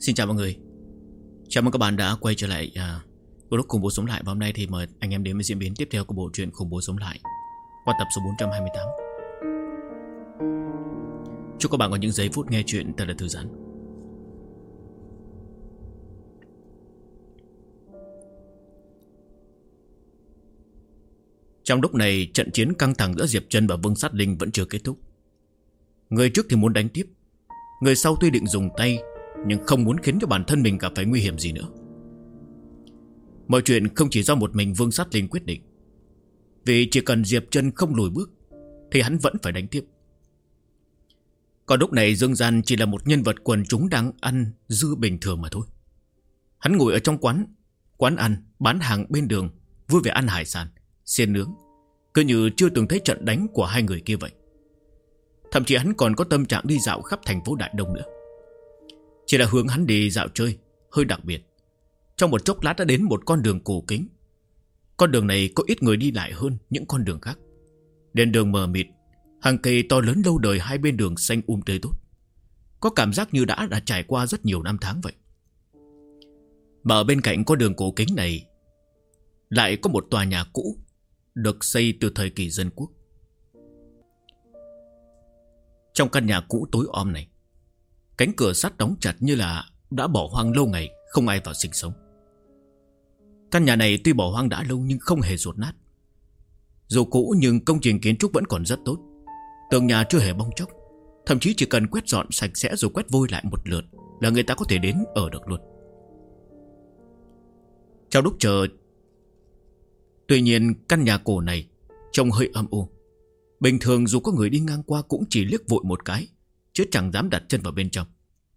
Xin chào mọi người. Chào mừng các bạn đã quay trở lại Group Khủng Bố Sống Lại. Và hôm nay thì mời anh em đến với diễn biến tiếp theo của bộ truyện Khủng Bố Sống Lại qua tập số 428. Chúc các bạn có những giây phút nghe chuyện thật là thư giãn. Trong lúc này, trận chiến căng thẳng giữa Diệp Trân và Vương Sát Linh vẫn chưa kết thúc. Người trước thì muốn đánh tiếp, người sau tuy định dùng tay nhưng không muốn khiến cho bản thân mình gặp phải nguy hiểm gì nữa. Mọi chuyện không chỉ do một mình Vương Sát Linh quyết định, vì chỉ cần Diệp Trân không lùi bước thì hắn vẫn phải đánh tiếp. Còn lúc này Dương Gian chỉ là một nhân vật quần chúng đang ăn dư bình thường mà thôi. Hắn ngồi ở trong quán ăn bán hàng bên đường, vui vẻ ăn hải sản, xiên nướng, cứ như chưa từng thấy trận đánh của hai người kia vậy. Thậm chí hắn còn có tâm trạng đi dạo khắp thành phố Đại Đông nữa. Chỉ là hướng hắn đi dạo chơi hơi đặc biệt. Trong một chốc lát đã đến một con đường cổ kính. Con đường này có ít người đi lại hơn những con đường khác. Đèn đường mờ mịt, hàng cây to lớn lâu đời hai bên đường xanh tươi tốt. Có cảm giác như đã trải qua rất nhiều năm tháng vậy. Mà ở bên cạnh con đường cổ kính này lại có một tòa nhà cũ được xây từ thời kỳ dân quốc. Trong căn nhà cũ tối om này, cánh cửa sắt đóng chặt như là đã bỏ hoang lâu ngày, không ai vào sinh sống. Căn nhà này tuy bỏ hoang đã lâu nhưng không hề dột nát. Dù cũ nhưng công trình kiến trúc vẫn còn rất tốt. Tường nhà chưa hề bong tróc, thậm chí chỉ cần quét dọn sạch sẽ rồi quét vôi lại một lượt là người ta có thể đến ở được luôn. Trong lúc chờ, tuy nhiên căn nhà cổ này trông hơi âm u. Bình thường dù có người đi ngang qua cũng chỉ liếc vội một cái, chứ chẳng dám đặt chân vào bên trong.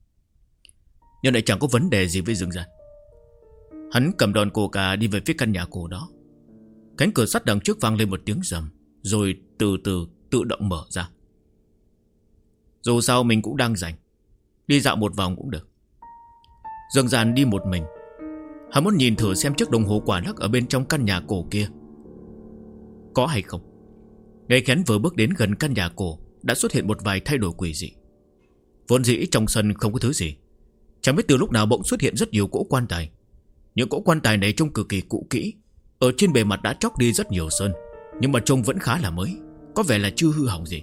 Nhưng lại chẳng có vấn đề gì với Dương Gian. Hắn cầm đòn cổ cà đi về phía căn nhà cổ đó. Cánh cửa sắt đằng trước vang lên một tiếng rầm, rồi từ từ tự động mở ra. Dù sao mình cũng đang rảnh, đi dạo một vòng cũng được. Dương Gian đi một mình. Hắn muốn nhìn thử xem chiếc đồng hồ quả lắc ở bên trong căn nhà cổ kia có hay không. Ngay khi hắn vừa bước đến gần căn nhà cổ, đã xuất hiện một vài thay đổi quỷ dị. Vốn dĩ trong sân không có thứ gì, chẳng biết từ lúc nào bỗng xuất hiện rất nhiều cỗ quan tài. Những cỗ quan tài này trông cực kỳ cũ kỹ, ở trên bề mặt đã tróc đi rất nhiều sơn, nhưng mà trông vẫn khá là mới, có vẻ là chưa hư hỏng gì.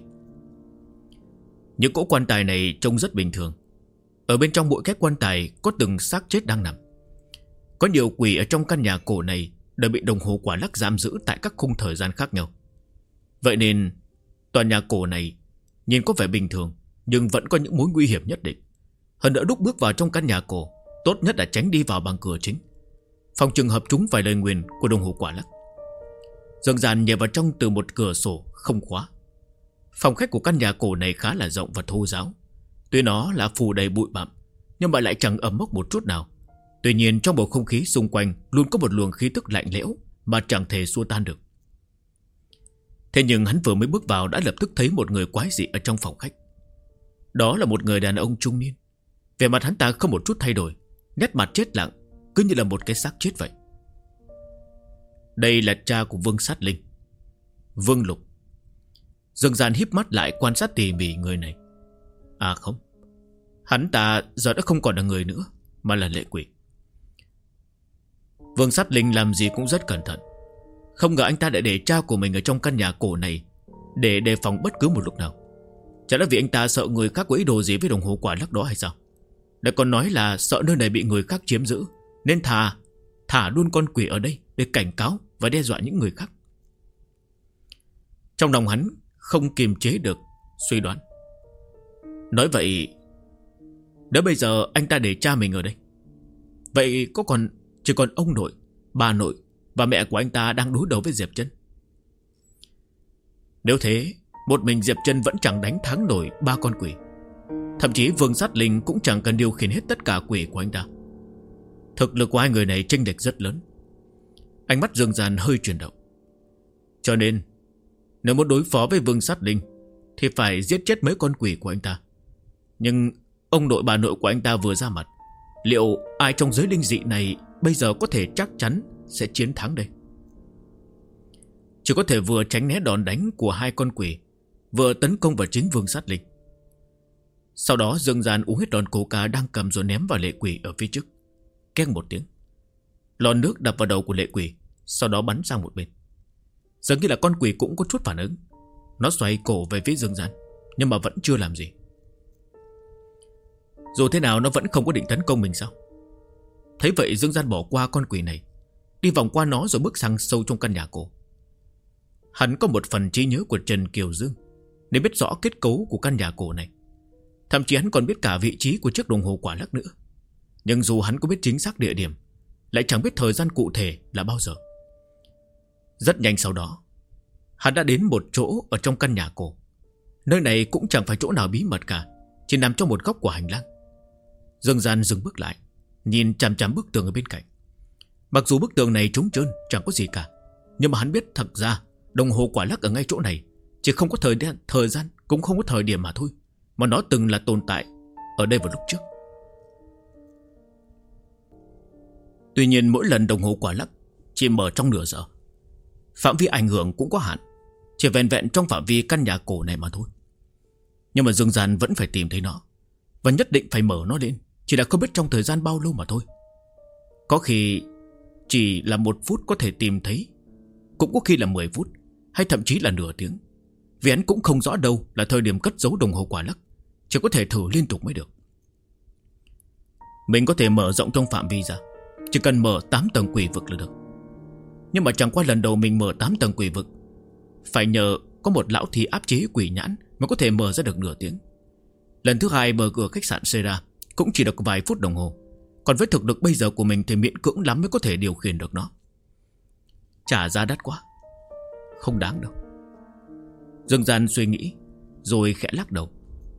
Những cỗ quan tài này trông rất bình thường. Ở bên trong mỗi cái quan tài có từng xác chết đang nằm. Có nhiều quỷ ở trong căn nhà cổ này đều bị đồng hồ quả lắc giam giữ tại các khung thời gian khác nhau. Vậy nên tòa nhà cổ này nhìn có vẻ bình thường, nhưng vẫn có những mối nguy hiểm nhất định. Hơn nữa lúc bước vào trong căn nhà cổ, tốt nhất là tránh đi vào bằng cửa chính, phòng trường hợp trúng vài lời nguyền của đồng hồ quả lắc. Dương Gian nhảy vào trong từ một cửa sổ không khóa. Phòng khách của căn nhà cổ này khá là rộng và thô ráo. Tuy nó là phủ đầy bụi bặm, nhưng mà lại chẳng ẩm mốc một chút nào. Tuy nhiên trong bầu không khí xung quanh luôn có một luồng khí tức lạnh lẽo mà chẳng thể xua tan được. Thế nhưng hắn vừa mới bước vào đã lập tức thấy một người quái dị ở trong phòng khách. Đó là một người đàn ông trung niên. Vẻ mặt hắn ta không một chút thay đổi, nét mặt chết lặng, cứ như là một cái xác chết vậy. Đây là cha của Vương Sát Linh, Vương Lục. Dương Gian híp mắt lại quan sát tỉ mỉ người này. À không, hắn ta giờ đã không còn là người nữa, mà là lệ quỷ. Vương Sát Linh làm gì cũng rất cẩn thận. Không ngờ anh ta đã để cha của mình ở trong căn nhà cổ này để đề phòng bất cứ một lúc nào. Chả lẽ vì anh ta sợ người khác có ý đồ gì với đồng hồ quả lắc đó hay sao? Lại còn nói là sợ nơi này bị người khác chiếm giữ, nên thả luôn con quỷ ở đây để cảnh cáo và đe dọa những người khác. Trong lòng hắn không kiềm chế được suy đoán. Nói vậy, nếu bây giờ anh ta để cha mình ở đây, vậy chỉ còn ông nội, bà nội và mẹ của anh ta đang đối đầu với Diệp Trân. Nếu thế, một mình Diệp Trân vẫn chẳng đánh thắng nổi ba con quỷ. Thậm chí Vương Sát Linh cũng chẳng cần điều khiển hết tất cả quỷ của anh ta. Thực lực của hai người này chênh lệch rất lớn. Ánh mắt Dương Gian hơi chuyển động. Cho nên nếu muốn đối phó với Vương Sát Linh thì phải giết chết mấy con quỷ của anh ta. Nhưng ông nội bà nội của anh ta vừa ra mặt, liệu ai trong giới linh dị này bây giờ có thể chắc chắn sẽ chiến thắng đây? Chỉ có thể vừa tránh né đòn đánh của hai con quỷ, vừa tấn công vào chính Vương Sát Linh. Sau đó Dương Gian uống hết lon coca đang cầm rồi ném vào lệ quỷ ở phía trước. Keng một tiếng, lon nước đập vào đầu của lệ quỷ, sau đó bắn sang một bên. Dường như là con quỷ cũng có chút phản ứng. Nó xoay cổ về phía Dương Gian, nhưng mà vẫn chưa làm gì. Dù thế nào nó vẫn không có định tấn công mình sao? Thấy vậy Dương Gian bỏ qua con quỷ này, đi vòng qua nó rồi bước sang sâu trong căn nhà cổ. Hắn có một phần trí nhớ của Trần Kiều Dương, nên biết rõ kết cấu của căn nhà cổ này. Thậm chí hắn còn biết cả vị trí của chiếc đồng hồ quả lắc nữa. Nhưng dù hắn có biết chính xác địa điểm, lại chẳng biết thời gian cụ thể là bao giờ. Rất nhanh sau đó, hắn đã đến một chỗ ở trong căn nhà cổ. Nơi này cũng chẳng phải chỗ nào bí mật cả, chỉ nằm trong một góc của hành lang. Dương Gian dừng bước lại, nhìn chằm chằm bức tường ở bên cạnh. Mặc dù bức tường này trống trơn, chẳng có gì cả, nhưng mà hắn biết thật ra đồng hồ quả lắc ở ngay chỗ này chỉ không có thời gian, cũng không có thời điểm mà thôi, mà nó từng là tồn tại ở đây vào lúc trước. Tuy nhiên mỗi lần đồng hồ quả lắc chỉ mở trong nửa giờ, phạm vi ảnh hưởng cũng có hạn, chỉ vẹn vẹn trong phạm vi căn nhà cổ này mà thôi. Nhưng mà Dương Gian vẫn phải tìm thấy nó, và nhất định phải mở nó lên, chỉ là không biết trong thời gian bao lâu mà thôi. Có khi chỉ là 1 phút có thể tìm thấy, cũng có khi là 10 phút, hay thậm chí là nửa tiếng. Vì hắn cũng không rõ đâu là thời điểm cất giấu đồng hồ quả lắc, chỉ có thể thử liên tục mới được. Mình có thể mở rộng trong phạm vi ra, chỉ cần mở 8 tầng quỷ vực là được. Nhưng mà chẳng qua lần đầu mình mở 8 tầng quỷ vực, phải nhờ có một lão thí áp chế quỷ nhãn mới có thể mở ra được nửa tiếng. Lần thứ 2 mở cửa khách sạn Sera cũng chỉ được vài phút đồng hồ. Còn với thực lực bây giờ của mình thì miễn cưỡng lắm mới có thể điều khiển được nó. Trả giá đắt quá, không đáng đâu. Dương Gian suy nghĩ rồi khẽ lắc đầu.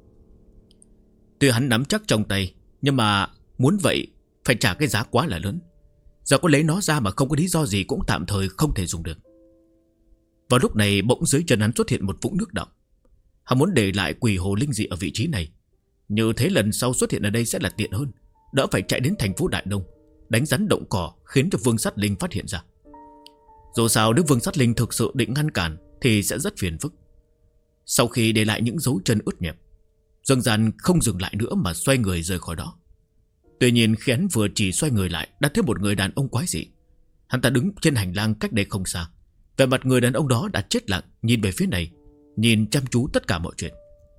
Tuy hắn nắm chắc trong tay, nhưng mà muốn vậy phải trả cái giá quá là lớn. Giờ có lấy nó ra mà không có lý do gì cũng tạm thời không thể dùng được. Vào lúc này bỗng dưới chân hắn xuất hiện một vũng nước đọng. Hắn muốn để lại quỷ hồ linh dị ở vị trí này, như thế lần sau xuất hiện ở đây sẽ là tiện hơn, đỡ phải chạy đến thành phố Đại Đông đánh rắn động cỏ, khiến cho Vương Sát Linh phát hiện ra. Dù sao nếu Vương Sát Linh thực sự định ngăn cản thì sẽ rất phiền phức. Sau khi để lại những dấu chân ướt nhẹp, Dương Gian không dừng lại nữa mà xoay người rời khỏi đó. Tuy nhiên khi hắn vừa chỉ xoay người lại, đã thấy một người đàn ông quái dị. Hắn ta đứng trên hành lang cách đây không xa. Vẻ mặt người đàn ông đó đã chết lặng, nhìn về phía này, nhìn chăm chú tất cả mọi chuyện.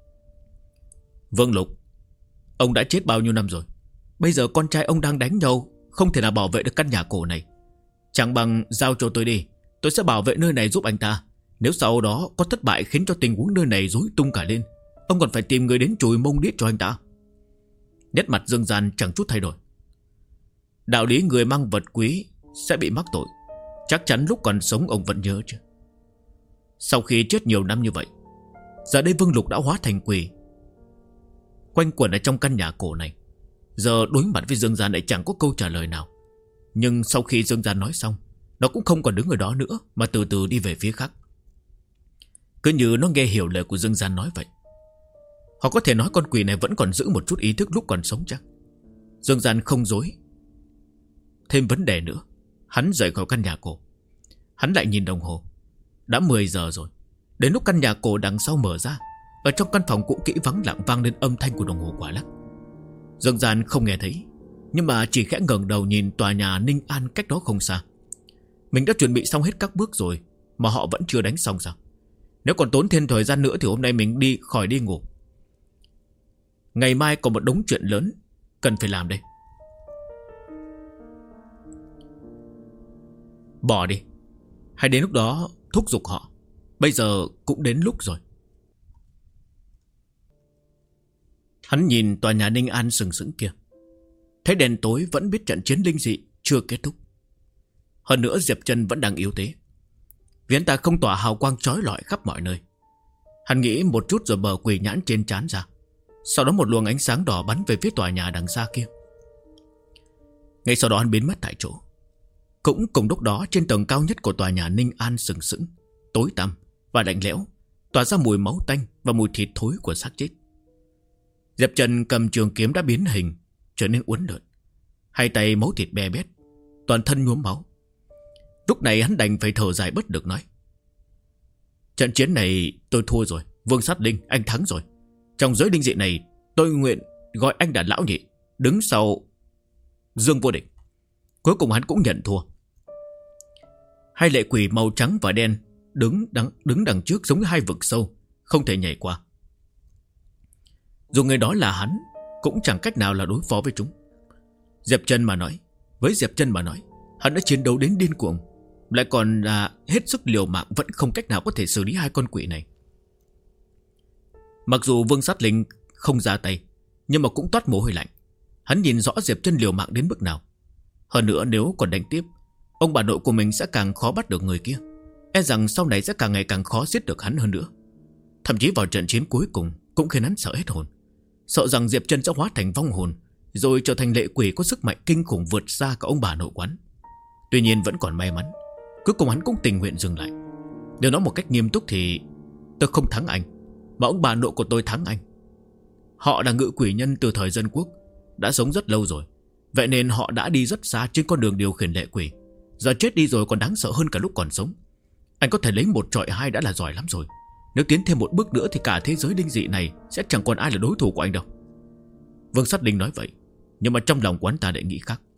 Vương Lục, ông đã chết bao nhiêu năm rồi? Bây giờ con trai ông đang đánh nhau, không thể nào bảo vệ được căn nhà cổ này. Chẳng bằng giao cho tôi đi, tôi sẽ bảo vệ nơi này giúp anh ta. Nếu sau đó có thất bại khiến cho tình huống nơi này rối tung cả lên, ông còn phải tìm người đến chùi mông điếc cho anh ta. Nét mặt Dương Gian chẳng chút thay đổi. Đạo lý người mang vật quý sẽ bị mắc tội, chắc chắn lúc còn sống ông vẫn nhớ chứ. Sau khi chết nhiều năm như vậy, giờ đây Vương Lục đã hóa thành quỷ, quanh quẩn ở trong căn nhà cổ này. Giờ đối mặt với Dương Gian lại chẳng có câu trả lời nào. Nhưng sau khi Dương Gian nói xong, nó cũng không còn đứng ở đó nữa, mà từ từ đi về phía khác. Cứ như nó nghe hiểu lời của Dương Gian nói vậy. Họ có thể nói con quỷ này vẫn còn giữ một chút ý thức lúc còn sống chắc. Dương Gian không dối thêm vấn đề nữa. Hắn rời khỏi căn nhà cổ. Hắn lại nhìn đồng hồ. Đã 10 giờ rồi. Đến lúc căn nhà cổ đằng sau mở ra, ở trong căn phòng cũ kỹ vắng lặng vang lên âm thanh của đồng hồ quả lắc. Dương Gian không nghe thấy, nhưng mà chỉ khẽ ngẩng đầu nhìn tòa nhà Ninh An cách đó không xa. Mình đã chuẩn bị xong hết các bước rồi mà họ vẫn chưa đánh xong sao? Nếu còn tốn thêm thời gian nữa thì hôm nay mình đi ngủ. Ngày mai còn một đống chuyện lớn cần phải làm đây. Bỏ đi, hay đến lúc đó thúc giục họ. Bây giờ cũng đến lúc rồi. Hắn nhìn tòa nhà Ninh An sừng sững kia, thấy đèn tối vẫn biết trận chiến linh dị chưa kết thúc. Hơn nữa Diệp Trần vẫn đang yếu thế, vì hắn ta không tỏa hào quang chói lọi khắp mọi nơi. Hắn nghĩ một chút rồi bờ quỷ nhãn trên trán ra. Sau đó một luồng ánh sáng đỏ bắn về phía tòa nhà đằng xa kia. Ngay sau đó hắn biến mất tại chỗ. Cũng cùng lúc đó, trên tầng cao nhất của tòa nhà Ninh An sừng sững, tối tăm và lạnh lẽo, tỏa ra mùi máu tanh và mùi thịt thối của xác chết. Diệp Trần cầm trường kiếm đã biến hình, trở nên uốn lượn, hai tay máu thịt be bét, toàn thân nhuốm máu. Lúc này hắn đành phải thở dài bất lực nói: trận chiến này tôi thua rồi. Vương Sát Linh, anh thắng rồi. Trong giới linh dị này Tôi nguyện gọi anh là Lão Nhị, đứng sau Dương Vô Địch. Cuối cùng hắn cũng nhận thua. Hai lệ quỷ màu trắng và đen đứng đằng trước giống như hai vực sâu, không thể nhảy qua. Dù người đó là hắn, cũng chẳng cách nào là đối phó với chúng. Diệp Trần mà nói, hắn đã chiến đấu đến điên cuồng, lại còn là hết sức liều mạng, vẫn không cách nào có thể xử lý hai con quỷ này. Mặc dù Vương Sát Linh không ra tay, nhưng mà cũng toát mồ hôi lạnh. Hắn nhìn rõ Diệp Trần liều mạng đến mức nào. Hơn nữa nếu còn đánh tiếp, ông bà nội của mình sẽ càng khó bắt được người kia. E rằng sau này sẽ càng ngày càng khó giết được hắn hơn nữa. Thậm chí vào trận chiến cuối cùng cũng khiến hắn sợ hết hồn, sợ rằng Diệp Trần sẽ hóa thành vong hồn, rồi trở thành lệ quỷ có sức mạnh kinh khủng vượt xa cả ông bà nội quán. Tuy nhiên vẫn còn may mắn, cuối cùng hắn cũng tình nguyện dừng lại. Nếu nói một cách nghiêm túc thì tôi không thắng anh, mà ông bà nội của tôi thắng anh. Họ là ngự quỷ nhân từ thời Dân Quốc, đã sống rất lâu rồi. Vậy nên họ đã đi rất xa trên con đường điều khiển lệ quỷ. Giờ chết đi rồi còn đáng sợ hơn cả lúc còn sống. Anh có thể lấy 1 trọi 2 đã là giỏi lắm rồi. Nếu tiến thêm một bước nữa thì cả thế giới linh dị này sẽ chẳng còn ai là đối thủ của anh đâu. Vương Sát Linh nói vậy, nhưng mà trong lòng quán ta lại nghĩ khác.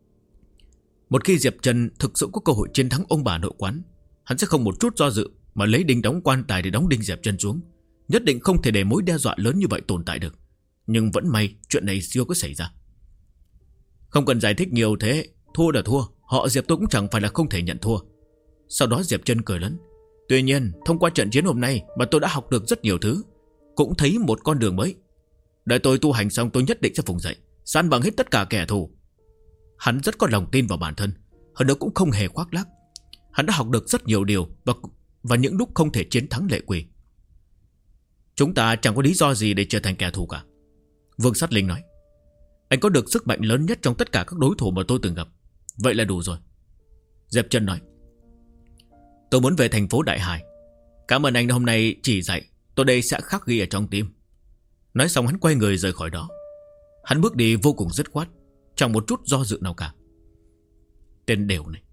Một khi Diệp Trần thực sự có cơ hội chiến thắng ông bà nội quán, hắn sẽ không một chút do dự mà lấy đinh đóng quan tài để đóng đinh Diệp Trần xuống. Nhất định không thể để mối đe dọa lớn như vậy tồn tại được. Nhưng vẫn may chuyện này chưa có xảy ra. Không cần giải thích nhiều thế, thua là thua, họ Diệp tôi cũng chẳng phải là không thể nhận thua. Sau đó Diệp Trần cười lớn. Tuy nhiên thông qua trận chiến hôm nay mà tôi đã học được rất nhiều thứ, cũng thấy một con đường mới. Đợi tôi tu hành xong tôi nhất định sẽ vùng dậy, san bằng hết tất cả kẻ thù. Hắn rất có lòng tin vào bản thân, hơn nữa cũng không hề khoác lác. Hắn đã học được rất nhiều điều, và những lúc không thể chiến thắng lệ quỷ. Chúng ta chẳng có lý do gì để trở thành kẻ thù cả, Vương Sát Linh nói. Anh có được sức mạnh lớn nhất trong tất cả các đối thủ mà tôi từng gặp, vậy là đủ rồi. Diệp Trần nói. Tôi muốn về thành phố Đại Hải. Cảm ơn anh hôm nay chỉ dạy, tôi đây sẽ khắc ghi ở trong tim. Nói xong hắn quay người rời khỏi đó. Hắn bước đi vô cùng dứt khoát, chẳng một chút do dự nào cả. Tên đều này.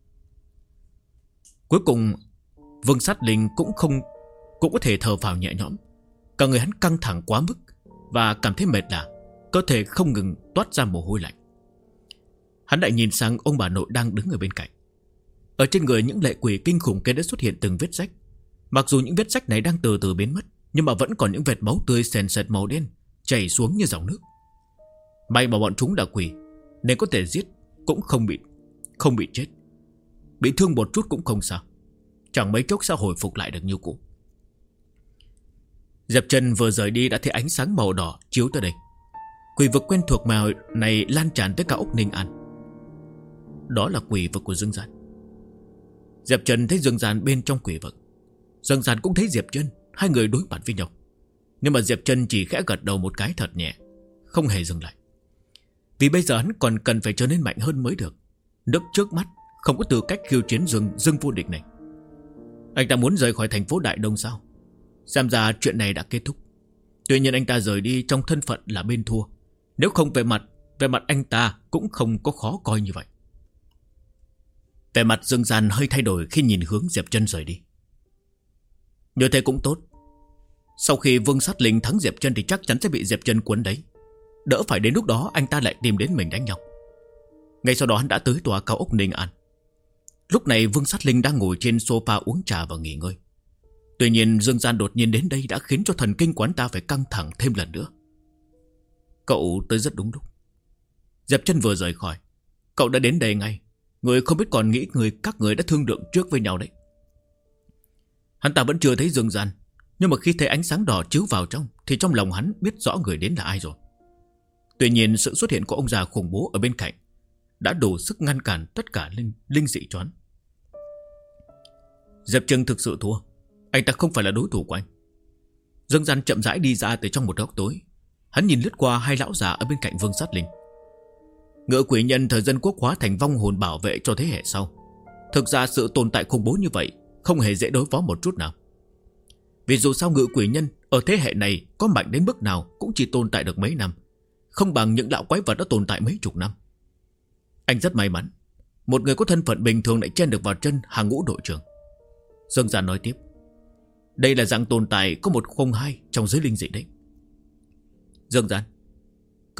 Cuối cùng Vương Sát Linh cũng có thể thở phào nhẹ nhõm. Cả người hắn căng thẳng quá mức và cảm thấy mệt lả, cơ thể không ngừng toát ra mồ hôi lạnh. Hắn lại nhìn sang ông bà nội đang đứng ở bên cạnh. Ở trên người những lệ quỷ kinh khủng kia đã xuất hiện từng vết rách. Mặc dù những vết rách này đang từ từ biến mất, nhưng mà vẫn còn những vệt máu tươi sền sệt màu đen chảy xuống như dòng nước. May mà bọn chúng là quỷ, nên có thể giết cũng không bị chết. Bị thương một chút cũng không sao, chẳng mấy chốc sẽ hồi phục lại được như cũ. Diệp Trần vừa rời đi đã thấy ánh sáng màu đỏ chiếu tới đây. Quỷ vực quen thuộc màu này lan tràn tới cả ốc Ninh An. Đó là quỷ vực của Dương Gian. Diệp Trần thấy Dương Gian bên trong quỷ vực, Dương Gian cũng thấy Diệp Trần. Hai người đối mặt với nhau, nhưng mà Diệp Trần chỉ khẽ gật đầu một cái thật nhẹ, không hề dừng lại. Vì bây giờ hắn còn cần phải trở nên mạnh hơn mới được. Nước trước mắt không có tư cách khiêu chiến Dương Vô Địch này. Anh ta muốn rời khỏi thành phố Đại Đông sao? Xem ra chuyện này đã kết thúc. Tuy nhiên anh ta rời đi trong thân phận là bên thua. Nếu không về mặt anh ta cũng không có khó coi như vậy. Vẻ mặt Dương Gian hơi thay đổi khi nhìn hướng Diệp Trần rời đi. Như thế cũng tốt. Sau khi Vương Sát Linh thắng Diệp Trần thì chắc chắn sẽ bị Diệp Trần cuốn đấy. Đỡ phải đến lúc đó anh ta lại tìm đến mình đánh nhau. Ngay sau đó hắn đã tới tòa cao ốc Ninh An. Lúc này Vương Sát Linh đang ngồi trên sofa uống trà và nghỉ ngơi. Tuy nhiên Dương Gian đột nhiên đến đây đã khiến cho thần kinh quán ta phải căng thẳng thêm lần nữa. Cậu tới rất đúng lúc. Diệp Trần vừa rời khỏi, cậu đã đến đây ngay. Người không biết còn nghĩ các người đã thương lượng trước với nhau đấy. Hắn ta vẫn chưa thấy Dương Gian, nhưng mà khi thấy ánh sáng đỏ chiếu vào trong thì trong lòng hắn biết rõ người đến là ai rồi. Tuy nhiên sự xuất hiện của ông già khủng bố ở bên cạnh đã đủ sức ngăn cản tất cả linh dị choán. Diệp Trần thực sự thua. Anh ta không phải là đối thủ của anh. Dương Gian chậm rãi đi ra từ trong một góc tối. Hắn nhìn lướt qua hai lão già ở bên cạnh Vương Sát Linh. Ngựa quỷ nhân thời Dân Quốc hóa thành vong hồn bảo vệ cho thế hệ sau. Thực ra sự tồn tại khủng bố như vậy không hề dễ đối phó một chút nào. Vì dù sao ngự quỷ nhân ở thế hệ này có mạnh đến mức nào cũng chỉ tồn tại được mấy năm, không bằng những lão quái vật đã tồn tại mấy chục năm. Anh rất may mắn, một người có thân phận bình thường lại chen được vào chân hàng ngũ đội trưởng. Dương Gian nói tiếp. Đây là dạng tồn tại có 102 trong giới linh dị đấy. Dương Gian,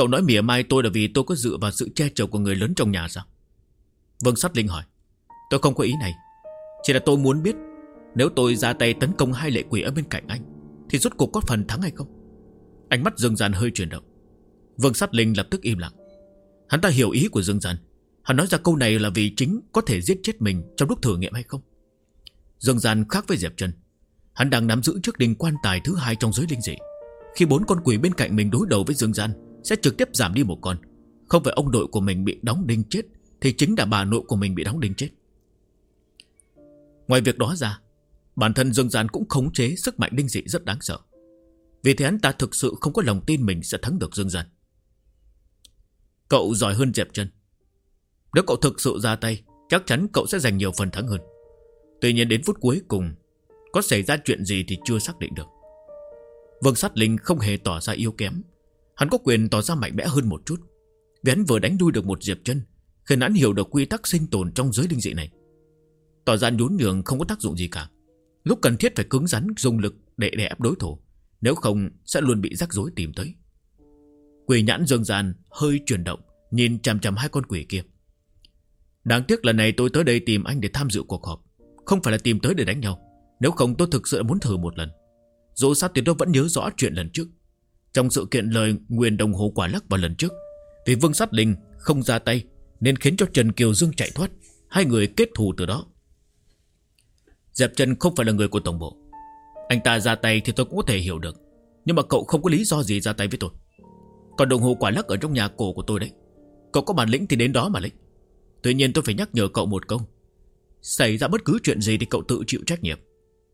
Cậu nói mỉa mai tôi là vì tôi có dựa vào sự che chở của người lớn trong nhà sao? Vương Sát Linh hỏi. Tôi không có ý này. Chỉ là tôi muốn biết, nếu tôi ra tay tấn công hai lệ quỷ ở bên cạnh anh thì rốt cuộc có phần thắng hay không? Ánh mắt Dương Gian hơi chuyển động. Vương Sát Linh lập tức im lặng. Hắn ta hiểu ý của Dương Gian. Hắn nói ra câu này là vì chính có thể giết chết mình trong lúc thử nghiệm hay không. Dương Gian khác với Diệp Trần. Hắn đang nắm giữ chiếc đinh quan tài thứ hai trong giới linh dị. Khi 4 con quỷ bên cạnh mình đối đầu với Dương Gian, sẽ trực tiếp giảm đi một con. Không phải ông nội của mình bị đóng đinh chết, thì chính là bà nội của mình bị đóng đinh chết. Ngoài việc đó ra, bản thân Dương Gian cũng khống chế sức mạnh linh dị rất đáng sợ. Vì thế hắn ta thực sự không có lòng tin mình sẽ thắng được Dương Gian. Cậu giỏi hơn Diệp Trần. Nếu cậu thực sự ra tay, chắc chắn cậu sẽ giành nhiều phần thắng hơn. Tuy nhiên đến phút cuối cùng, có xảy ra chuyện gì thì chưa xác định được. Vương Sát Linh không hề tỏ ra yếu kém. Hắn có quyền tỏ ra mạnh mẽ hơn một chút, vì hắn vừa đánh đuôi được một Diệp Trần, khiến hắn hiểu được quy tắc sinh tồn trong giới linh dị này. Tỏ ra nhún nhường không có tác dụng gì cả. Lúc cần thiết phải cứng rắn dùng lực để đè ép đối thủ, nếu không sẽ luôn bị rắc rối tìm tới. Quỷ nhãn Dương Gian hơi chuyển động, nhìn chằm chằm hai con quỷ kia. Đáng tiếc lần này tôi tới đây tìm anh để tham dự cuộc họp, không phải là tìm tới để đánh nhau. Nếu không tôi thực sự muốn thử một lần. Dù sao thì tôi vẫn nhớ rõ chuyện lần trước. Trong sự kiện lời nguyền đồng hồ quả lắc vào lần trước, vì Vương Sát Linh không ra tay nên khiến cho Trần Kiều Dương chạy thoát. Hai người kết thù từ đó. Diệp Trần không phải là người của tổng bộ. Anh ta ra tay thì tôi cũng có thể hiểu được, nhưng mà cậu không có lý do gì ra tay với tôi. Còn đồng hồ quả lắc ở trong nhà cổ của tôi đấy, cậu có bản lĩnh thì đến đó mà lấy. Tuy nhiên tôi phải nhắc nhở cậu một câu, xảy ra bất cứ chuyện gì thì cậu tự chịu trách nhiệm.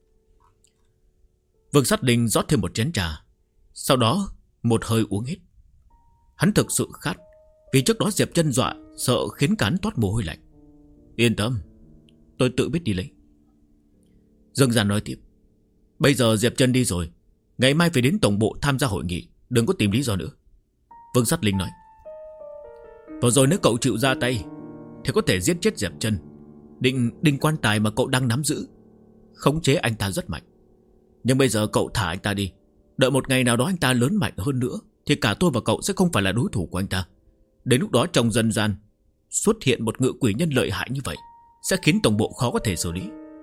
Vương Sát Linh rót thêm một chén trà, sau đó một hơi uống hết. Hắn thực sự khát, vì trước đó Diệp Trần dọa sợ khiến hắn toát mồ hôi lạnh. Yên tâm, tôi tự biết đi lấy. Dương Gian nói tiếp. Bây giờ Diệp Trần đi rồi, ngày mai phải đến tổng bộ tham gia hội nghị, đừng có tìm lý do nữa. Vương Sát Linh nói. Vừa rồi nếu cậu chịu ra tay thì có thể giết chết Diệp Trần. Đinh quan tài mà cậu đang nắm giữ, khống chế anh ta rất mạnh. Nhưng bây giờ cậu thả anh ta đi, đợi một ngày nào đó anh ta lớn mạnh hơn nữa, thì cả tôi và cậu sẽ không phải là đối thủ của anh ta. Đến lúc đó trong dân gian xuất hiện một ngự quỷ nhân lợi hại như vậy, sẽ khiến tổng bộ khó có thể xử lý.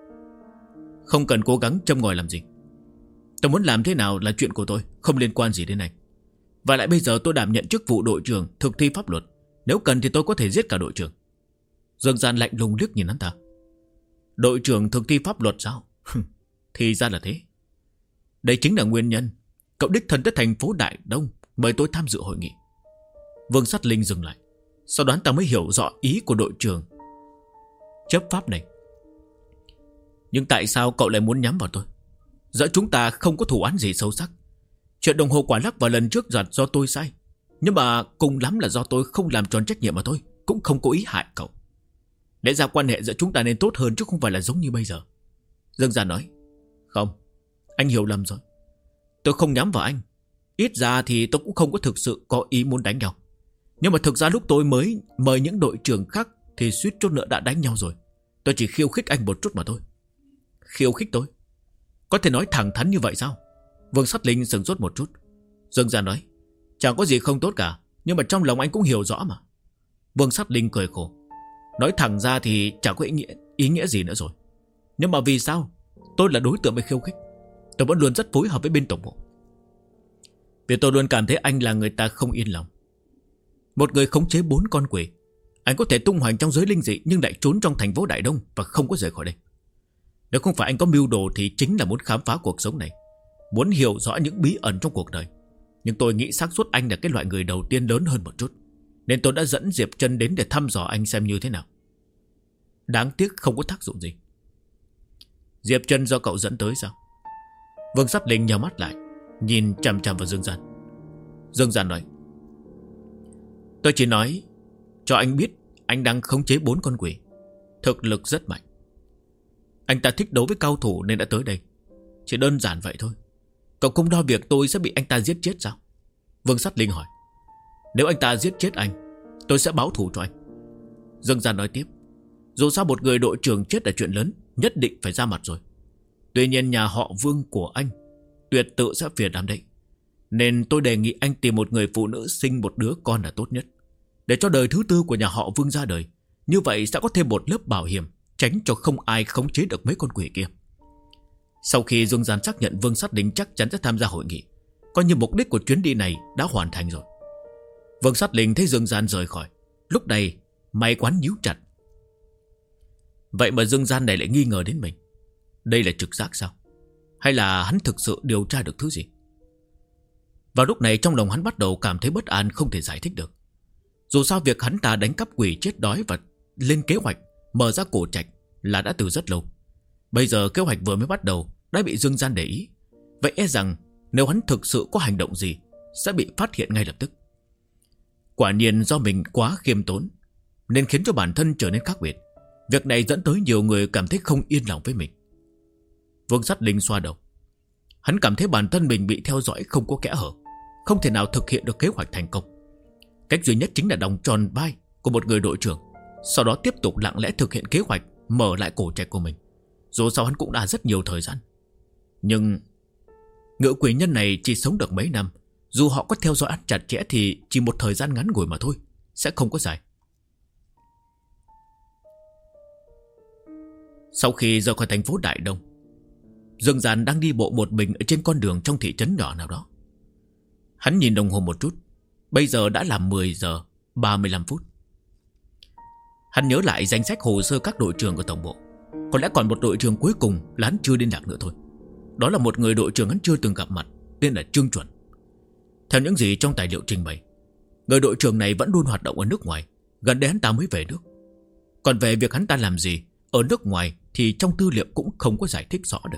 Không cần cố gắng châm ngòi làm gì. Tôi muốn làm thế nào là chuyện của tôi, không liên quan gì đến anh. Và lại bây giờ tôi đảm nhận chức vụ đội trưởng thực thi pháp luật, nếu cần thì tôi có thể giết cả đội trưởng. Dương Gian lạnh lùng liếc nhìn hắn ta. Đội trưởng thực thi pháp luật sao? Thì ra là thế. Đây chính là nguyên nhân cậu đích thân tới thành phố Đại Đông mời tôi tham dự hội nghị. Vương Sát Linh dừng lại, sau đó ta mới hiểu rõ ý của đội trưởng chấp pháp này. Nhưng tại sao cậu lại muốn nhắm vào tôi? Giữa chúng ta không có thù oán gì sâu sắc. Chuyện đồng hồ quả lắc vào lần trước là do tôi sai, nhưng mà cùng lắm là do tôi không làm tròn trách nhiệm mà thôi, cũng không có ý hại cậu. Lẽ ra quan hệ giữa chúng ta nên tốt hơn, chứ không phải là giống như bây giờ. Dương Gia nói. Không, anh hiểu lầm rồi. Tôi không nhắm vào anh. Ít ra thì tôi cũng không có thực sự có ý muốn đánh nhau. Nhưng mà thực ra lúc tôi mới mời những đội trưởng khác thì suýt chút nữa đã đánh nhau rồi. Tôi chỉ khiêu khích anh một chút mà thôi. Khiêu khích tôi? Có thể nói thẳng thắn như vậy sao? Vương Sát Linh sửng sốt một chút. Dương Gia nói. Chẳng có gì không tốt cả, nhưng mà trong lòng anh cũng hiểu rõ mà. Vương Sát Linh cười khổ. Nói thẳng ra thì chẳng có ý nghĩa gì nữa rồi. Nhưng mà vì sao tôi là đối tượng bị khiêu khích? Tôi vẫn luôn rất phối hợp với bên tổng bộ, vì tôi luôn cảm thấy anh là người ta không yên lòng. Một người khống chế 4 con quỷ, anh có thể tung hoành trong giới linh dị nhưng lại trốn trong thành phố Đại Đông và không có rời khỏi đây. Nếu không phải anh có mưu đồ thì chính là muốn khám phá cuộc sống này, muốn hiểu rõ những bí ẩn trong cuộc đời. Nhưng tôi nghĩ xác suất anh là cái loại người đầu tiên lớn hơn một chút, nên tôi đã dẫn Diệp Trần đến để thăm dò anh xem như thế nào. Đáng tiếc không có tác dụng gì. Diệp Trần do cậu dẫn tới sao? Vương Sát Linh nhắm mắt lại, nhìn chằm chằm vào Dương Gian. Dương Gian nói. Tôi chỉ nói cho anh biết anh đang khống chế 4 con quỷ, thực lực rất mạnh. Anh ta thích đấu với cao thủ nên đã tới đây. Chỉ đơn giản vậy thôi. Cậu không lo việc tôi sẽ bị anh ta giết chết sao? Vương Sát Linh hỏi. Nếu anh ta giết chết anh, tôi sẽ báo thù cho anh. Dương Gian nói tiếp. Dù sao một người đội trưởng chết là chuyện lớn, nhất định phải ra mặt rồi. Tuy nhiên nhà họ Vương của anh tuyệt tự sẽ phiền làm đấy. Nên tôi đề nghị anh tìm một người phụ nữ sinh một đứa con là tốt nhất, để cho đời thứ tư của nhà họ Vương ra đời. Như vậy sẽ có thêm một lớp bảo hiểm, tránh cho không ai khống chế được mấy con quỷ kia. Sau khi Dương Gian xác nhận Vương Sát Linh chắc chắn sẽ tham gia hội nghị, coi như mục đích của chuyến đi này đã hoàn thành rồi. Vương Sát Linh thấy Dương Gian rời khỏi, lúc này mày quán nhíu chặt. Vậy mà Dương Gian này lại nghi ngờ đến mình. Đây là trực giác sao? Hay là hắn thực sự điều tra được thứ gì? Vào lúc này trong lòng hắn bắt đầu cảm thấy bất an không thể giải thích được. Dù sao việc hắn ta đánh cắp quỷ chết đói và lên kế hoạch mở ra cổ trạch là đã từ rất lâu. Bây giờ kế hoạch vừa mới bắt đầu đã bị Dương Gian để ý. Vậy e rằng nếu hắn thực sự có hành động gì sẽ bị phát hiện ngay lập tức. Quả nhiên do mình quá khiêm tốn nên khiến cho bản thân trở nên khác biệt. Việc này dẫn tới nhiều người cảm thấy không yên lòng với mình. Vương Sát Linh xoa đầu. Hắn cảm thấy bản thân mình bị theo dõi không có kẽ hở, không thể nào thực hiện được kế hoạch thành công. Cách duy nhất chính là đóng tròn vai của một người đội trưởng, sau đó tiếp tục lặng lẽ thực hiện kế hoạch mở lại cổ trạch của mình. Dù sao hắn cũng đã rất nhiều thời gian. Nhưng ngựa quỷ nhân này chỉ sống được mấy năm. Dù họ có theo dõi hắn chặt chẽ thì chỉ một thời gian ngắn ngủi mà thôi, sẽ không có dài. Sau khi rời khỏi thành phố Đại Đông, Dương Gian đang đi bộ một mình ở trên con đường trong thị trấn nhỏ nào đó. Hắn nhìn đồng hồ một chút, bây giờ đã là 10 giờ 35 phút. Hắn nhớ lại danh sách hồ sơ các đội trưởng của tổng bộ. Có lẽ còn một đội trưởng cuối cùng là hắn chưa liên lạc nữa thôi. Đó là một người đội trưởng hắn chưa từng gặp mặt, tên là Trương Chuẩn. Theo những gì trong tài liệu trình bày, người đội trưởng này vẫn luôn hoạt động ở nước ngoài, gần đây hắn ta mới về nước. Còn về việc hắn ta làm gì ở nước ngoài thì trong tư liệu cũng không có giải thích rõ được.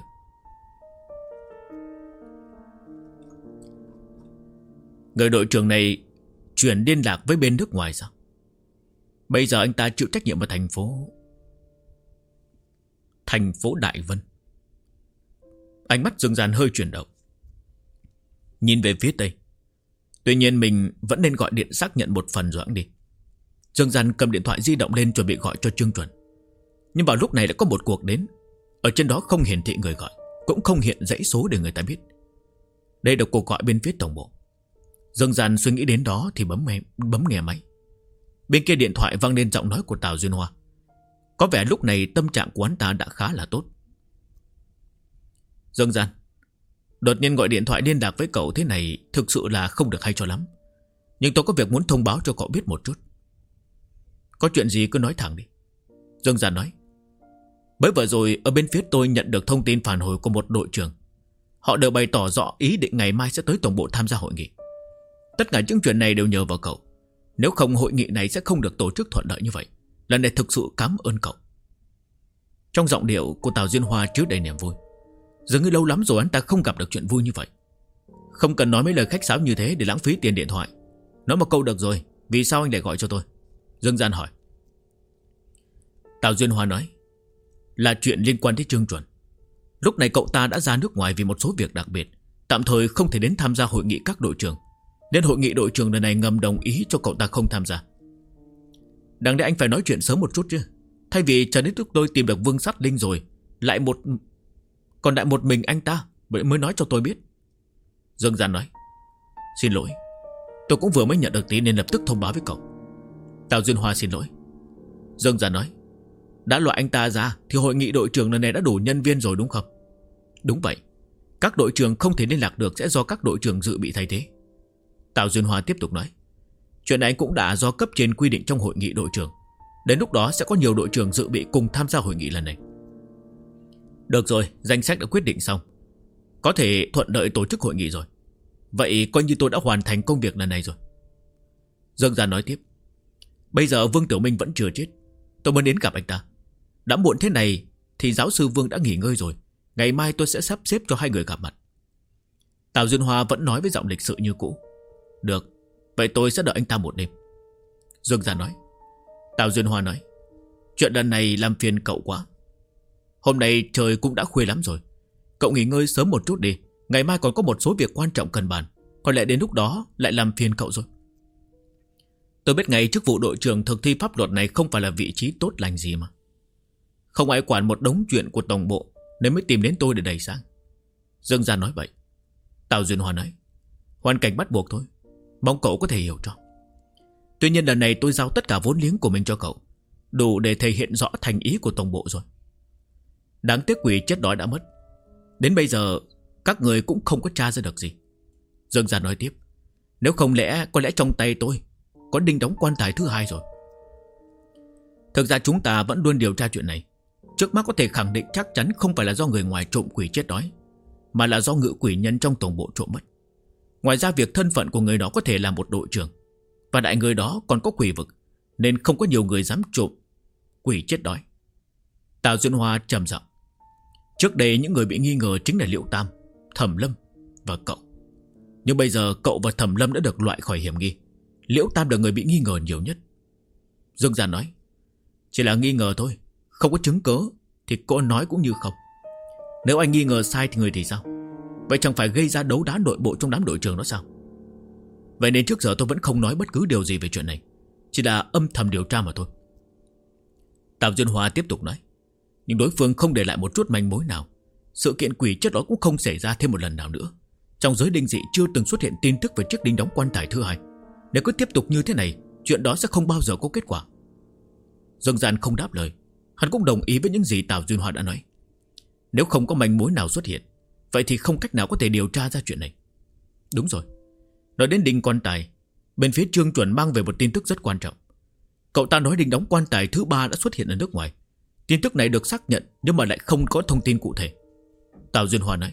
Người đội trưởng này chuyển liên lạc với bên nước ngoài sao? Bây giờ anh ta chịu trách nhiệm ở thành phố Đại Vân. Ánh mắt Dương Gian hơi chuyển động, nhìn về phía tây. Tuy nhiên mình vẫn nên gọi điện xác nhận một phần rồi hẵng đi. Dương Gian cầm điện thoại di động lên chuẩn bị gọi cho Trương Chuẩn. Nhưng vào lúc này đã có một cuộc đến. Ở trên đó không hiển thị người gọi, cũng không hiện dãy số để người ta biết. Đây là cuộc gọi bên phía tổng bộ. Dương Gian suy nghĩ đến đó thì bấm nghe máy. Bên kia điện thoại vang lên giọng nói của Tào Duyên Hoa. Có vẻ lúc này tâm trạng của hắn ta đã khá là tốt. Dương Gian, đột nhiên gọi điện thoại liên lạc với cậu thế này thực sự là không được hay cho lắm. Nhưng tôi có việc muốn thông báo cho cậu biết một chút. Có chuyện gì cứ nói thẳng đi. Dương Gian nói. Mới vừa rồi ở bên phía tôi nhận được thông tin phản hồi của một đội trưởng. Họ đều bày tỏ rõ ý định ngày mai sẽ tới tổng bộ tham gia hội nghị. Tất cả những chuyện này đều nhờ vào cậu. Nếu không hội nghị này sẽ không được tổ chức thuận lợi như vậy. Lần này thực sự cảm ơn cậu. Trong giọng điệu của Tào Duyên Hoa chứa đầy niềm vui. Dường như lâu lắm rồi anh ta không gặp được chuyện vui như vậy. Không cần nói mấy lời khách sáo như thế để lãng phí tiền điện thoại. Nói một câu được rồi. Vì sao anh lại gọi cho tôi? Dương Gian hỏi. Tào Duyên Hoa nói. Là chuyện liên quan đến Trương Chuẩn. Lúc này cậu ta đã ra nước ngoài vì một số việc đặc biệt, tạm thời không thể đến tham gia hội nghị các đội trưởng. Nên hội nghị đội trưởng lần này ngầm đồng ý cho cậu ta không tham gia. Đằng đây anh phải nói chuyện sớm một chút chứ. Thay vì chờ đến lúc tôi tìm được Vương Sát Linh rồi còn lại một mình anh ta mới nói cho tôi biết. Dương Gian nói. Xin lỗi, tôi cũng vừa mới nhận được tin nên lập tức thông báo với cậu. Tào Duyên Hoa xin lỗi. Dương Gian nói. Đã loại anh ta ra thì hội nghị đội trưởng lần này đã đủ nhân viên rồi đúng không? Đúng vậy. Các đội trưởng không thể liên lạc được sẽ do các đội trưởng dự bị thay thế. Tào Duyên Hoa tiếp tục nói. Chuyện này cũng đã do cấp trên quy định trong hội nghị đội trưởng. Đến lúc đó sẽ có nhiều đội trưởng dự bị cùng tham gia hội nghị lần này. Được rồi, danh sách đã quyết định xong, có thể thuận lợi tổ chức hội nghị rồi. Vậy coi như tôi đã hoàn thành công việc lần này rồi. Dương Gian nói tiếp. Bây giờ Vương Tiểu Minh vẫn chưa chết, tôi mới đến gặp anh ta. Đã muộn thế này thì giáo sư Vương đã nghỉ ngơi rồi. Ngày mai tôi sẽ sắp xếp cho hai người gặp mặt. Tào Duyên Hoa vẫn nói với giọng lịch sự như cũ. Được, vậy tôi sẽ đợi anh ta một đêm. Dương Gian nói. Tào Duyên Hoa nói. Chuyện lần này làm phiền cậu quá. Hôm nay trời cũng đã khuya lắm rồi. Cậu nghỉ ngơi sớm một chút đi. Ngày mai còn có một số việc quan trọng cần bàn. Có lẽ đến lúc đó lại làm phiền cậu rồi. Tôi biết ngay chức vụ đội trưởng thực thi pháp luật này không phải là vị trí tốt lành gì mà. Không ai quản một đống chuyện của tổng bộ nên mới tìm đến tôi để đẩy sang. Dương Gian nói vậy. Tào Duyên Hoa nói. Hoàn cảnh bắt buộc thôi, mong cậu có thể hiểu cho. Tuy nhiên lần này tôi giao tất cả vốn liếng của mình cho cậu, đủ để thể hiện rõ thành ý của tổng bộ rồi. Đáng tiếc quỷ chết đói đã mất. Đến bây giờ các người cũng không có tra ra được gì. Dương Gia nói tiếp, nếu không lẽ có lẽ trong tay tôi có đinh đóng quan tài thứ hai rồi. Thực ra chúng ta vẫn luôn điều tra chuyện này. Trước mắt có thể khẳng định chắc chắn không phải là do người ngoài trộm quỷ chết đói, mà là do ngự quỷ nhân trong tổng bộ trộm mất. Ngoài ra việc thân phận của người đó có thể là một đội trưởng, và đại người đó còn có quỷ vực, nên không có nhiều người dám trộm quỷ chết đói. Tào Duyên Hoa trầm giọng, trước đây những người bị nghi ngờ chính là Liễu Tam, Thẩm Lâm và cậu. Nhưng bây giờ cậu và Thẩm Lâm đã được loại khỏi hiểm nghi. Liễu Tam là người bị nghi ngờ nhiều nhất. Dương Gia nói, chỉ là nghi ngờ thôi, không có chứng cớ thì cô nói cũng như không. Nếu anh nghi ngờ sai thì người thì sao? Vậy chẳng phải gây ra đấu đá nội bộ trong đám đội trưởng đó sao? Vậy nên trước giờ tôi vẫn không nói bất cứ điều gì về chuyện này, chỉ là âm thầm điều tra mà thôi. Tào Duyên Hoa tiếp tục nói, nhưng đối phương không để lại một chút manh mối nào. Sự kiện quỷ chết đó cũng không xảy ra thêm một lần nào nữa. Trong giới đinh dị chưa từng xuất hiện tin tức về chiếc đinh đóng quan tài thứ hai. Nếu cứ tiếp tục như thế này, chuyện đó sẽ không bao giờ có kết quả. Dương Gian không đáp lời. Hắn cũng đồng ý với những gì Tào Duyên Hoa đã nói. Nếu không có manh mối nào xuất hiện, vậy thì không cách nào có thể điều tra ra chuyện này. Đúng rồi, nói đến đinh quan tài, bên phía Trương Chuẩn mang về một tin tức rất quan trọng. Cậu ta nói đinh đóng quan tài thứ ba đã xuất hiện ở nước ngoài. Tin tức này được xác nhận nhưng mà lại không có thông tin cụ thể. Tào Duyên Hoa nói,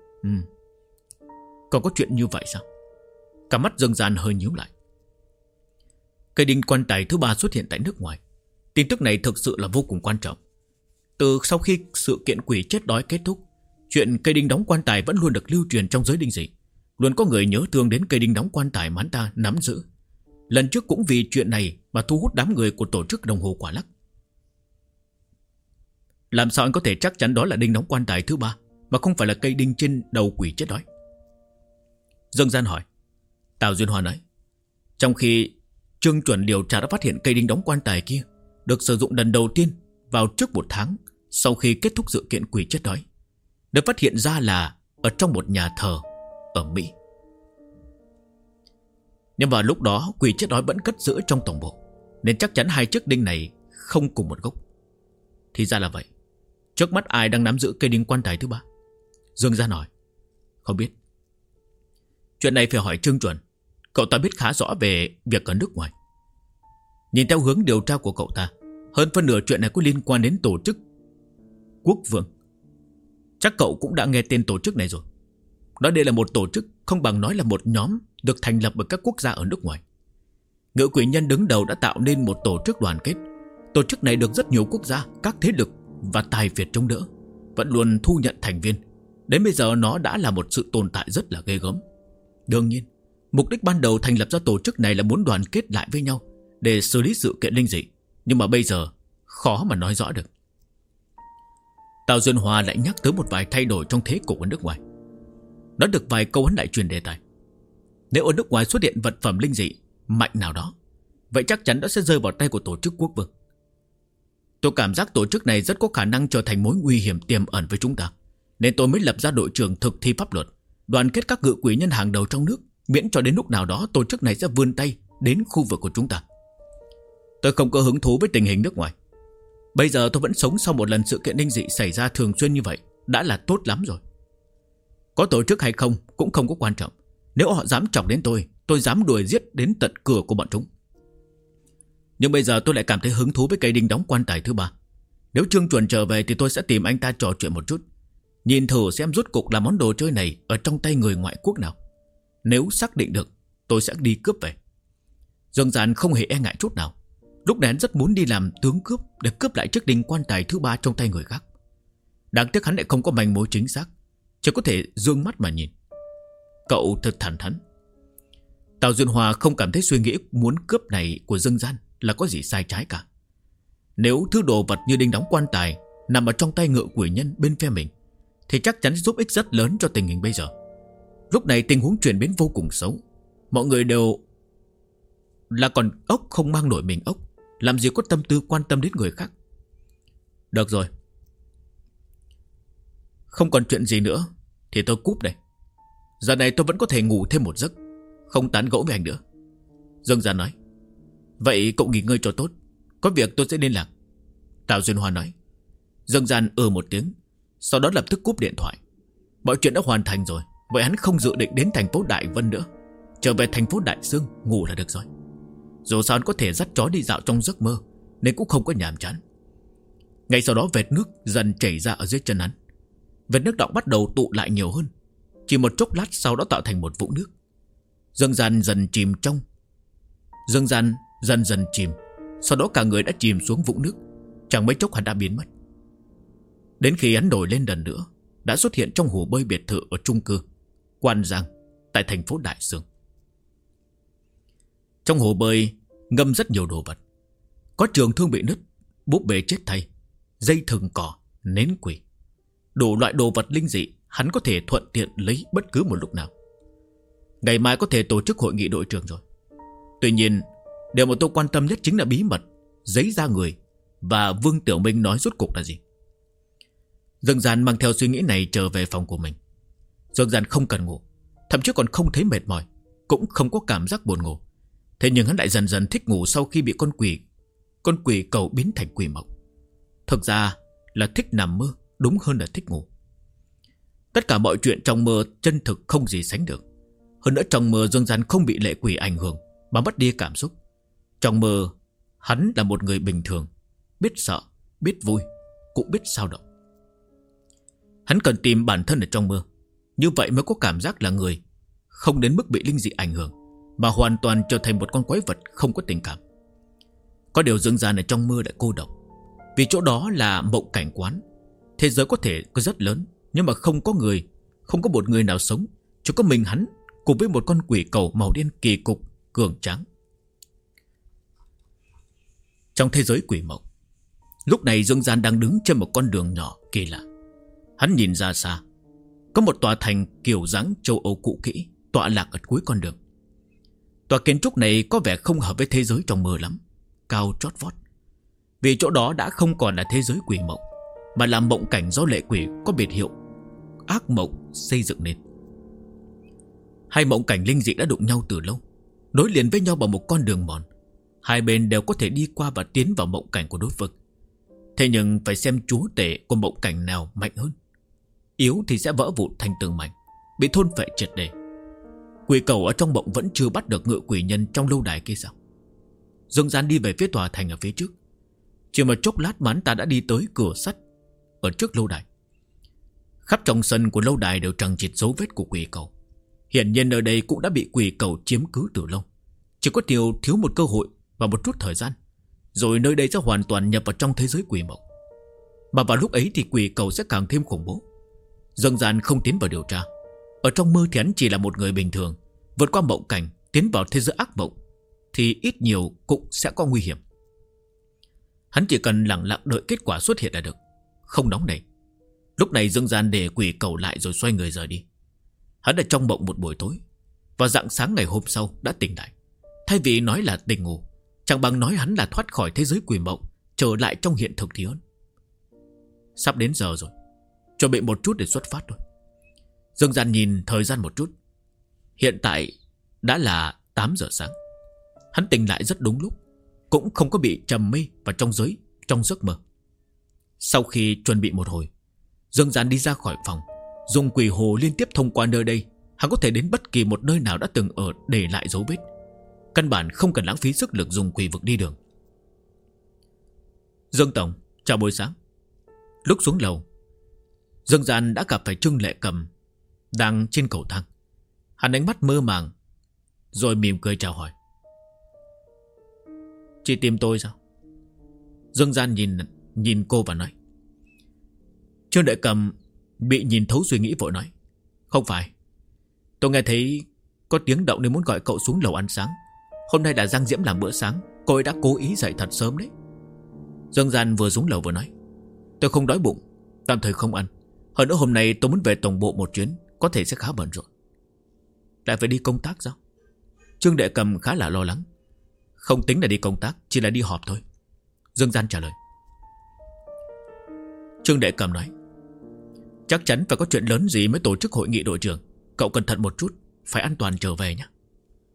còn có chuyện như vậy sao? Cả mắt Dương Gian hơi nhíu lại. Cây đinh quan tài thứ ba xuất hiện tại nước ngoài. Tin tức này thực sự là vô cùng quan trọng. Từ sau khi sự kiện quỷ chết đói kết thúc, chuyện cây đinh đóng quan tài vẫn luôn được lưu truyền trong giới đinh dị. Luôn có người nhớ thương đến cây đinh đóng quan tài mà hắn ta nắm giữ. Lần trước cũng vì chuyện này mà thu hút đám người của tổ chức Đồng Hồ Quả Lắc. Làm sao anh có thể chắc chắn đó là đinh đóng quan tài thứ ba, mà không phải là cây đinh trên đầu quỷ chết đói? Dương Gian hỏi. Tào Duyên Hoa nói, trong khi Trương Chuẩn điều tra đã phát hiện cây đinh đóng quan tài kia được sử dụng lần đầu tiên vào trước một tháng sau khi kết thúc sự kiện quỷ chết đói, được phát hiện ra là ở trong một nhà thờ ở Mỹ. Nhưng mà lúc đó quỷ chết đói vẫn cất giữ trong tổng bộ, nên chắc chắn hai chiếc đinh này không cùng một gốc. Thì ra là vậy. Trước mắt ai đang nắm giữ cây đinh quan tài thứ ba? Dương Gia hỏi. Không biết. Chuyện này phải hỏi Trương Chuẩn. Cậu ta biết khá rõ về việc ở nước ngoài. Nhìn theo hướng điều tra của cậu ta, hơn phân nửa chuyện này có liên quan đến tổ chức Quốc Vương. Chắc cậu cũng đã nghe tên tổ chức này rồi. Nói đây là một tổ chức, không bằng nói là một nhóm được thành lập bởi các quốc gia ở nước ngoài. Ngự quỷ nhân đứng đầu đã tạo nên một tổ chức đoàn kết. Tổ chức này được rất nhiều quốc gia, các thế lực và tài phiệt chống đỡ, vẫn luôn thu nhận thành viên. Đến bây giờ nó đã là một sự tồn tại rất là ghê gớm. Đương nhiên, mục đích ban đầu thành lập ra tổ chức này là muốn đoàn kết lại với nhau để xử lý sự kiện linh dị. Nhưng mà bây giờ khó mà nói rõ được. Tào Duyên Hoa lại nhắc tới một vài thay đổi trong thế cục ở nước ngoài. Nói được vài câu hắn lại truyền đề tài. Nếu ở nước ngoài xuất hiện vật phẩm linh dị mạnh nào đó, vậy chắc chắn nó sẽ rơi vào tay của tổ chức Quốc Vương. Tôi cảm giác tổ chức này rất có khả năng trở thành mối nguy hiểm tiềm ẩn với chúng ta, nên tôi mới lập ra đội trưởng thực thi pháp luật, đoàn kết các ngự quỷ nhân hàng đầu trong nước, miễn cho đến lúc nào đó tổ chức này sẽ vươn tay đến khu vực của chúng ta. Tôi không có hứng thú với tình hình nước ngoài. Bây giờ tôi vẫn sống sau một lần sự kiện linh dị xảy ra thường xuyên như vậy đã là tốt lắm rồi. Có tổ chức hay không cũng không có quan trọng. Nếu họ dám chọc đến tôi dám đuổi giết đến tận cửa của bọn chúng. Nhưng bây giờ tôi lại cảm thấy hứng thú với cây đinh đóng quan tài thứ ba. Nếu Trương Chuẩn trở về thì tôi sẽ tìm anh ta trò chuyện một chút, nhìn thử xem rốt cục là món đồ chơi này ở trong tay người ngoại quốc nào. Nếu xác định được, tôi sẽ đi cướp về. Dương Gian không hề e ngại chút nào. Lúc này hắn rất muốn đi làm tướng cướp để cướp lại chiếc đinh quan tài thứ ba trong tay người khác. Đáng tiếc hắn lại không có manh mối chính xác, chỉ có thể dương mắt mà nhìn. Cậu thật thẳng thắn. Tào Duyên Hoa không cảm thấy suy nghĩ muốn cướp này của Dương Gian là có gì sai trái cả. Nếu thứ đồ vật như đinh đóng quan tài nằm ở trong tay ngự quỷ nhân bên phe mình, thì chắc chắn giúp ích rất lớn cho tình hình bây giờ. Lúc này tình huống chuyển biến vô cùng xấu. Mọi người đều là còn ốc không mang nổi mình ốc, làm gì có tâm tư quan tâm đến người khác. Được rồi, không còn chuyện gì nữa thì tôi cúp đây. Giờ này tôi vẫn có thể ngủ thêm một giấc. không tán gẫu với anh nữa. Dương Gian nói. Vậy cậu nghỉ ngơi cho tốt, có việc tôi sẽ liên lạc. Tào Duyên Hoa nói. Dương Gian một tiếng, sau đó lập tức cúp điện thoại. Mọi chuyện đã hoàn thành rồi, vậy hắn không dự định đến thành phố Đại Vân nữa, trở về thành phố Đại Sương ngủ là được rồi. Dù sao hắn có thể dắt chó đi dạo trong giấc mơ, nên cũng không có nhàm chán. Ngay sau đó vệt nước dần chảy ra ở dưới chân hắn. Vệt nước đọng bắt đầu tụ lại nhiều hơn. Chỉ một chốc lát sau đó tạo thành một vũng nước. Dương Gian dần dần chìm. Sau đó cả người đã chìm xuống vũng nước. Chẳng mấy chốc hắn đã biến mất. Đến khi hắn nổi lên lần nữa, đã xuất hiện trong hồ bơi biệt thự ở chung cư Quan Giang, tại thành phố Đại Sương. Trong hồ bơi ngâm rất nhiều đồ vật. Có trường thương bị nứt, búp bê chết thay, dây thừng cỏ, nến quỷ. Đủ loại đồ vật linh dị hắn có thể thuận tiện lấy bất cứ một lúc nào. Ngày mai có thể tổ chức hội nghị đội trưởng rồi. Tuy nhiên, điều mà tôi quan tâm nhất chính là bí mật giấy da người và Vương Tiểu Minh nói rốt cuộc là gì. Dương Gian mang theo suy nghĩ này trở về phòng của mình. Dương Gian không cần ngủ, thậm chí còn không thấy mệt mỏi, cũng không có cảm giác buồn ngủ. Thế nhưng hắn lại dần dần thích ngủ sau khi bị con quỷ cầu biến thành quỷ mộng. Thực ra là thích nằm mơ, đúng hơn là thích ngủ. Tất cả mọi chuyện trong mơ chân thực không gì sánh được. Hơn nữa trong mơ Dương Gian không bị lệ quỷ ảnh hưởng mà mất đi cảm xúc. Trong mơ hắn là một người bình thường, biết sợ, biết vui, cũng biết sao động. Hắn cần tìm bản thân ở trong mơ, như vậy mới có cảm giác là người, không đến mức bị linh dị ảnh hưởng, mà hoàn toàn trở thành một con quái vật không có tình cảm. Có điều Dương Gian ở trong mơ lại cô độc, vì chỗ đó là mộng cảnh quán. Thế giới có thể có rất lớn, nhưng mà không có người, không có một người nào sống, chỉ có mình hắn cùng với một con quỷ cầu màu đen kỳ cục, cường tráng. Trong thế giới quỷ mộng, lúc này Dương Gian đang đứng trên một con đường nhỏ kỳ lạ. Hắn nhìn ra xa, có một tòa thành kiểu dáng châu Âu cũ kỹ tọa lạc ở cuối con đường. Tòa kiến trúc này có vẻ không hợp với thế giới trong mơ lắm, cao chót vót. Vì chỗ đó đã không còn là thế giới quỷ mộng, mà là mộng cảnh do lệ quỷ có biệt hiệu ác mộng xây dựng nên. Hai mộng cảnh linh dị đã đụng nhau từ lâu, nối liền với nhau bằng một con đường mòn. Hai bên đều có thể đi qua và tiến vào mộng cảnh của đối phương. Thế nhưng phải xem chúa tể của mộng cảnh nào mạnh hơn. Yếu thì sẽ vỡ vụn thành từng mảnh, bị thôn phệ triệt để. Quỷ cầu ở trong mộng vẫn chưa bắt được ngựa quỷ nhân trong lâu đài kia sao? Dương Gian đi về phía tòa thành ở phía trước. Chỉ một chốc lát mà ta đã đi tới cửa sắt ở trước lâu đài. Khắp trong sân của lâu đài đều chằng chịt dấu vết của quỷ cầu. Hiển nhiên nơi đây cũng đã bị quỷ cầu chiếm cứ từ lâu. Chỉ có thiếu một cơ hội và một chút thời gian, rồi nơi đây sẽ hoàn toàn nhập vào trong thế giới quỷ mộng. Mà vào lúc ấy thì quỷ cầu sẽ càng thêm khủng bố. Dương Gian không tiến vào điều tra. Ở trong mơ thì hắn chỉ là một người bình thường, vượt qua mộng cảnh tiến vào thế giới ác mộng thì ít nhiều cũng sẽ có nguy hiểm. Hắn chỉ cần lặng lặng đợi kết quả xuất hiện là được, không nóng nảy. Lúc này Dương Gian để quỷ cầu lại rồi xoay người rời đi. Hắn ở trong mộng một buổi tối, và rạng sáng ngày hôm sau đã tỉnh lại. Thay vì nói là tỉnh ngủ, chẳng bằng nói hắn là thoát khỏi thế giới quỷ mộng, trở lại trong hiện thực thì hơn. Sắp đến giờ rồi, chuẩn bị một chút để xuất phát thôi. Dương Gian nhìn thời gian một chút. Hiện tại đã là 8 giờ sáng. Hắn tỉnh lại rất đúng lúc, cũng không có bị trầm mê vào trong giấc mơ. Sau khi chuẩn bị một hồi, Dương Gian đi ra khỏi phòng, dùng quỷ hồ liên tiếp thông qua nơi đây. Hắn có thể đến bất kỳ một nơi nào đã từng ở để lại dấu vết. Căn bản không cần lãng phí sức lực dùng quỷ vực đi đường. Dương Tổng, chào buổi sáng. Lúc xuống lầu, Dương Gian đã gặp phải Trương Lệ Cầm đang trên cầu thang. Hắn ánh mắt mơ màng, rồi mỉm cười chào hỏi. Chị tìm tôi sao? Dương Gian nhìn cô và nói. Trương Lệ Cầm bị nhìn thấu suy nghĩ vội nói. Không phải, tôi nghe thấy có tiếng động nên muốn gọi cậu xuống lầu ăn sáng. Hôm nay là Giang Diễm làm bữa sáng, cô ấy đã cố ý dậy thật sớm đấy. Dương Gian vừa xuống lầu vừa nói. Tôi không đói bụng, tạm thời không ăn. Hơn nữa hôm nay tôi muốn về tổng bộ một chuyến, có thể sẽ khá bận rộn. Lại phải đi công tác sao? Trương Đệ Cầm khá là lo lắng. Không tính là đi công tác, chỉ là đi họp thôi. Dương Gian trả lời. Trương Đệ Cầm nói. Chắc chắn phải có chuyện lớn gì mới tổ chức hội nghị đội trưởng. Cậu cẩn thận một chút, phải an toàn trở về nhé.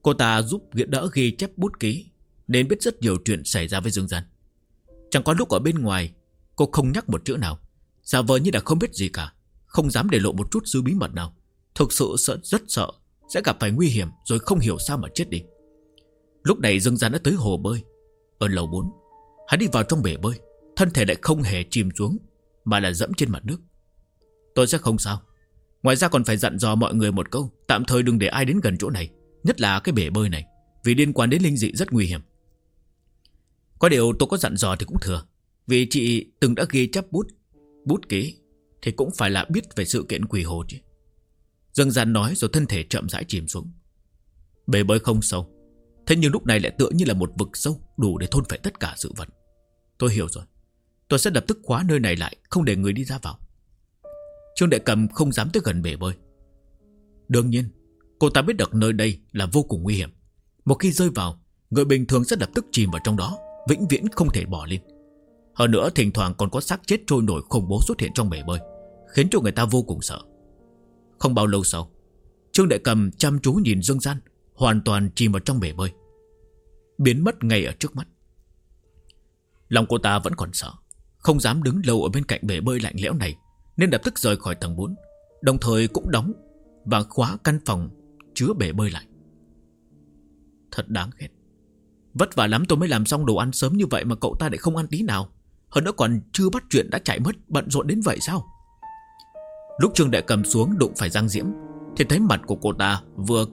Cô ta giúp đỡ ghi chép bút ký, nên biết rất nhiều chuyện xảy ra với Dương Gian. Chẳng có lúc ở bên ngoài cô không nhắc một chữ nào, giả vờ như là không biết gì cả, không dám để lộ một chút dư bí mật nào. Thực sự rất sợ sẽ gặp phải nguy hiểm, rồi không hiểu sao mà chết đi. Lúc này Dương Gian đã tới hồ bơi ở lầu 4. Hắn đi vào trong bể bơi, thân thể lại không hề chìm xuống, mà là dẫm trên mặt nước. Tôi sẽ không sao. Ngoài ra còn phải dặn dò mọi người một câu, tạm thời đừng để ai đến gần chỗ này, nhất là cái bể bơi này, vì liên quan đến linh dị rất nguy hiểm. Có điều tôi có dặn dò thì cũng thừa, vì chị từng đã ghi chép bút ký, thì cũng phải là biết về sự kiện quỷ hồ chứ. Dương Gian nói rồi thân thể chậm rãi chìm xuống. Bể bơi không sâu, thế nhưng lúc này lại tựa như là một vực sâu, đủ để thôn phệ tất cả sự vật. Tôi hiểu rồi, tôi sẽ lập tức khóa nơi này lại, không để người đi ra vào. Trương Đại Cầm không dám tới gần bể bơi. Đương nhiên cô ta biết được nơi đây là vô cùng nguy hiểm. Một khi rơi vào, người bình thường sẽ lập tức chìm vào trong đó, vĩnh viễn không thể bỏ lên. Hơn nữa thỉnh thoảng còn có xác chết trôi nổi khủng bố xuất hiện trong bể bơi, khiến cho người ta vô cùng sợ. Không bao lâu sau, Trương Đại Cầm chăm chú nhìn Dương Gian hoàn toàn chìm vào trong bể bơi, biến mất ngay ở trước mắt. Lòng cô ta vẫn còn sợ, không dám đứng lâu ở bên cạnh bể bơi lạnh lẽo này, nên lập tức rời khỏi tầng 4, đồng thời cũng đóng và khóa căn phòng chứa bể bơi lại. Thật đáng ghét. Vất vả lắm tôi mới làm xong đồ ăn sớm như vậy mà cậu ta lại không ăn tí nào. Hơn nữa còn chưa bắt chuyện đã chạy mất, bận rộn đến vậy sao? Lúc Trương Đại Cầm xuống đụng phải Giang Diễm, thì thấy mặt của cô ta vừa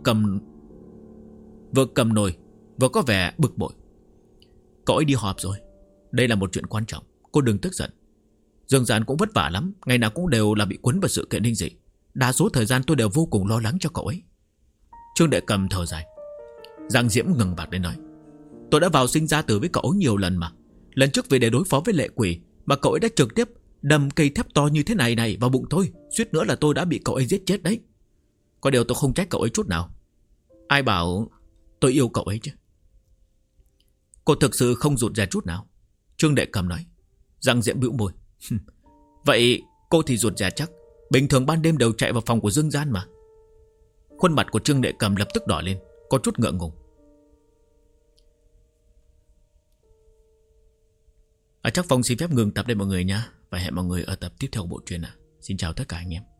cầm nồi, vừa có vẻ bực bội. Cậu ấy đi họp rồi, đây là một chuyện quan trọng, cô đừng tức giận. Dương Gian cũng vất vả lắm, ngày nào cũng đều là bị cuốn vào sự kiện linh dị. Đa số thời gian tôi đều vô cùng lo lắng cho cậu ấy. Trương Đại Cầm thở dài. Giang Diễm ngừng bặt lên nói, tôi đã vào sinh ra tử với cậu ấy nhiều lần mà. Lần trước về để đối phó với lệ quỷ mà cậu ấy đã trực tiếp đâm cây thép to như thế này vào bụng tôi, suýt nữa là tôi đã bị cậu ấy giết chết đấy. Có điều tôi không trách cậu ấy chút nào. Ai bảo tôi yêu cậu ấy chứ. Cô thực sự không rụt rè chút nào, Trương Đại Cầm nói. Giang Diễm bĩu môi. Vậy cô thì rụt rè chắc. Bình thường ban đêm đều chạy vào phòng của Dương Gian mà. Khuôn mặt của Trương Đại Cầm lập tức đỏ lên, có chút ngượng ngùng. Chắc Phong xin phép ngừng tập đây mọi người nha, và hẹn mọi người ở tập tiếp theo của bộ truyện. Xin chào tất cả anh em.